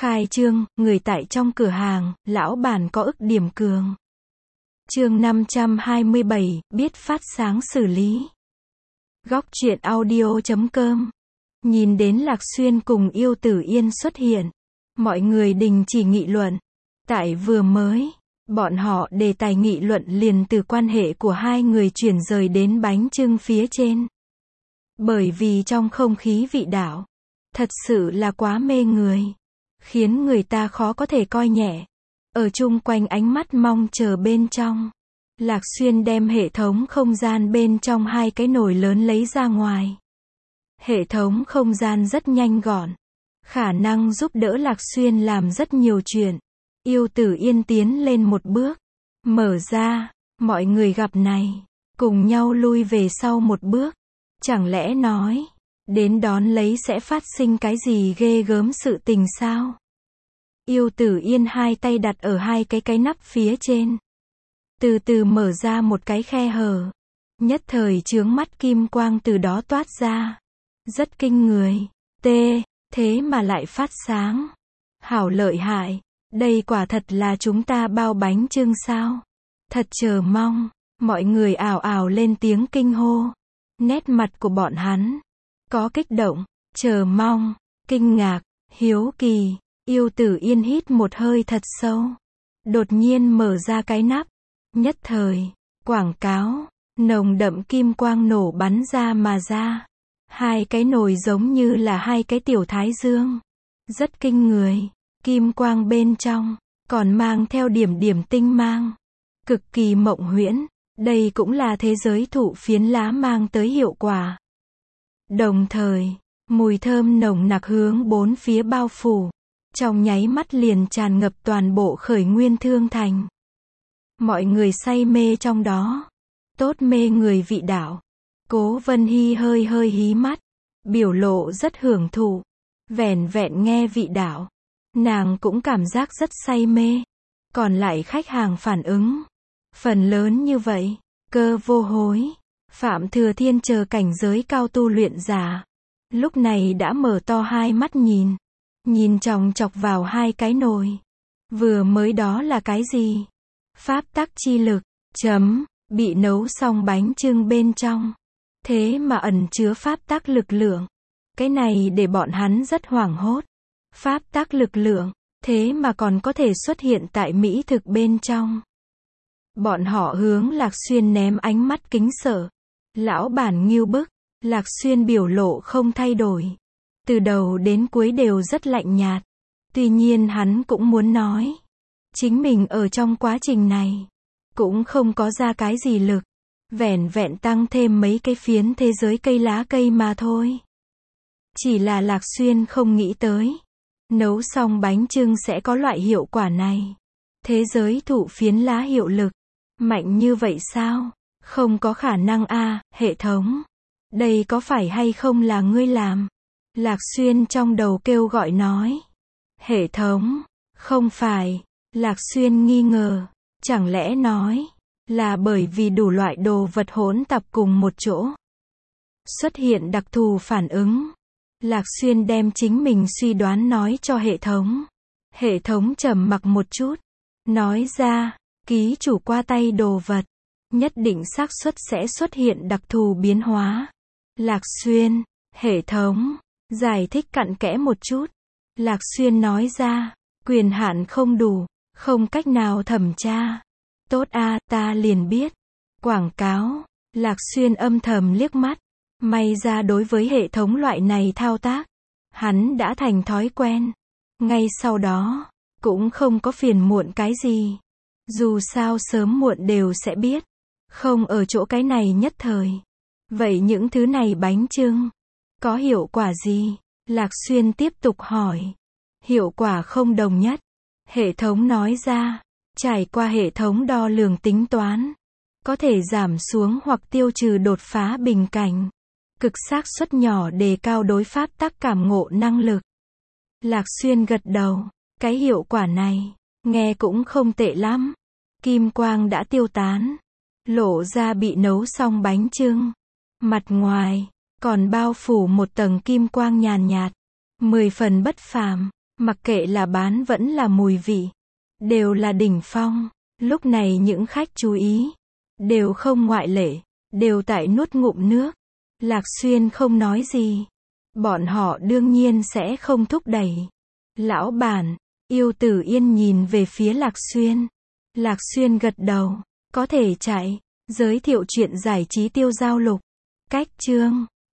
Khai trương, người tại trong cửa hàng, lão bản có ức điểm cường. Chương 527, biết phát sáng xử lý. Góc truyện audio.com. Nhìn đến Lạc Xuyên cùng Yêu Tử Yên xuất hiện, mọi người đình chỉ nghị luận. Tại vừa mới, bọn họ đề tài nghị luận liền từ quan hệ của hai người chuyển rời đến bánh chưng phía trên. Bởi vì trong không khí vị đạo, thật sự là quá mê người, khiến người ta khó có thể coi nhẹ. Ở chung quanh ánh mắt mong chờ bên trong, Lạc Xuyên đem hệ thống không gian bên trong hai cái nồi lớn lấy ra ngoài. Hệ thống không gian rất nhanh gọn, khả năng giúp đỡ Lạc Xuyên làm rất nhiều chuyện. Yêu Tử Yên tiến lên một bước, mở ra, mọi người gặp này, cùng nhau lui về sau một bước. Chẳng lẽ nói, đến đón lấy sẽ phát sinh cái gì ghê gớm sự tình sao? Yêu Tử Yên hai tay đặt ở hai cái nắp phía trên, từ từ mở ra một cái khe hở, nhất thời chướng mắt kim quang từ đó toát ra, rất kinh người. Thế mà lại phát sáng, hảo lợi hại, đây quả thật là chúng ta bao bánh chưng sao? Thật chờ mong, mọi người ào ào lên tiếng kinh hô. Nét mặt của bọn hắn có kích động, chờ mong, kinh ngạc, hiếu kỳ. Yêu Tử Yên hít một hơi thật sâu, đột nhiên mở ra cái nắp, nhất thời, quảng cáo, nồng đậm kim quang nổ bắn ra mà ra. Hai cái nồi giống như là hai cái tiểu thái dương, rất kinh người, kim quang bên trong, còn mang theo điểm điểm tinh mang, cực kỳ mộng huyễn. Đây cũng là thế giới thụ phiến lá mang tới hiệu quả. Đồng thời, mùi thơm nồng nặc hướng bốn phía bao phủ, trong nháy mắt liền tràn ngập toàn bộ Khởi Nguyên Thương Thành. Mọi người say mê trong đó, tốt mê người vị đạo. Cố Vân Hy hơi hí mắt, biểu lộ rất hưởng thụ, vẻn vẹn nghe vị đạo, nàng cũng cảm giác rất say mê. Còn lại khách hàng phản ứng, phần lớn như vậy, Cơ Vô Hối, Phạm Thừa Thiên chờ cảnh giới cao tu luyện giả, lúc này đã mở to hai mắt nhìn chòng chọc vào hai cái nồi. Vừa mới đó là cái gì? Pháp tắc chi lực, bị nấu xong bánh chưng bên trong, thế mà ẩn chứa pháp tắc lực lượng. Cái này để bọn hắn rất hoảng hốt. Pháp tắc lực lượng, thế mà còn có thể xuất hiện tại mỹ thực bên trong. Bọn họ hướng Lạc Xuyên ném ánh mắt kính sợ. Lão bản ngưu bức. Lạc Xuyên biểu lộ không thay đổi, từ đầu đến cuối đều rất lạnh nhạt. Tuy nhiên hắn cũng muốn nói, chính mình ở trong quá trình này cũng không có ra cái gì lực, vẻn vẹn tăng thêm mấy cái phiến thế giới cây lá cây mà thôi. Chỉ là Lạc Xuyên không nghĩ tới, nấu xong bánh chưng sẽ có loại hiệu quả này. Thế giới thụ phiến lá hiệu lực mạnh như vậy sao? Không có khả năng a, hệ thống. Đây có phải hay không là ngươi làm? Lạc Xuyên trong đầu kêu gọi nói. Hệ thống, không phải. Lạc Xuyên nghi ngờ, chẳng lẽ nói là bởi vì đủ loại đồ vật hỗn tạp cùng một chỗ, xuất hiện đặc thù phản ứng. Lạc Xuyên đem chính mình suy đoán nói cho hệ thống. Hệ thống trầm mặc một chút, nói ra, ký chủ qua tay đồ vật, nhất định xác suất sẽ xuất hiện đặc thù biến hóa. Lạc Xuyên, hệ thống, giải thích cặn kẽ một chút. Lạc Xuyên nói ra, quyền hạn không đủ, không cách nào thẩm tra. Tốt a, ta liền biết. Quảng cáo, Lạc Xuyên âm thầm liếc mắt. May ra đối với hệ thống loại này thao tác, hắn đã thành thói quen. Ngay sau đó, cũng không có phiền muộn cái gì. Dù sao sớm muộn đều sẽ biết. Không ở chỗ cái này nhất thời. Vậy những thứ này bánh chưng, có hiệu quả gì? Lạc Xuyên tiếp tục hỏi. Hiệu quả không đồng nhất. Hệ thống nói ra, trải qua hệ thống đo lường tính toán, có thể giảm xuống hoặc tiêu trừ đột phá bình cảnh. Cực xác suất nhỏ đề cao đối pháp tắc cảm ngộ năng lực. Lạc Xuyên gật đầu, cái hiệu quả này, nghe cũng không tệ lắm. Kim quang đã tiêu tán, lộ ra bị nấu xong bánh chưng. Mặt ngoài, còn bao phủ một tầng kim quang nhàn nhạt, 10 phần bất phàm. Mặc kệ là bán vẫn là mùi vị, đều là đỉnh phong. Lúc này những khách chú ý, đều không ngoại lệ, đều tại nuốt ngụm nước. Lạc Xuyên không nói gì. Bọn họ đương nhiên sẽ không thúc đẩy. Lão bản, Yêu Tử Yên nhìn về phía Lạc Xuyên. Lạc Xuyên gật đầu, có thể chạy. Giới thiệu chuyện giải trí Tiêu Giao Lục. Cách chương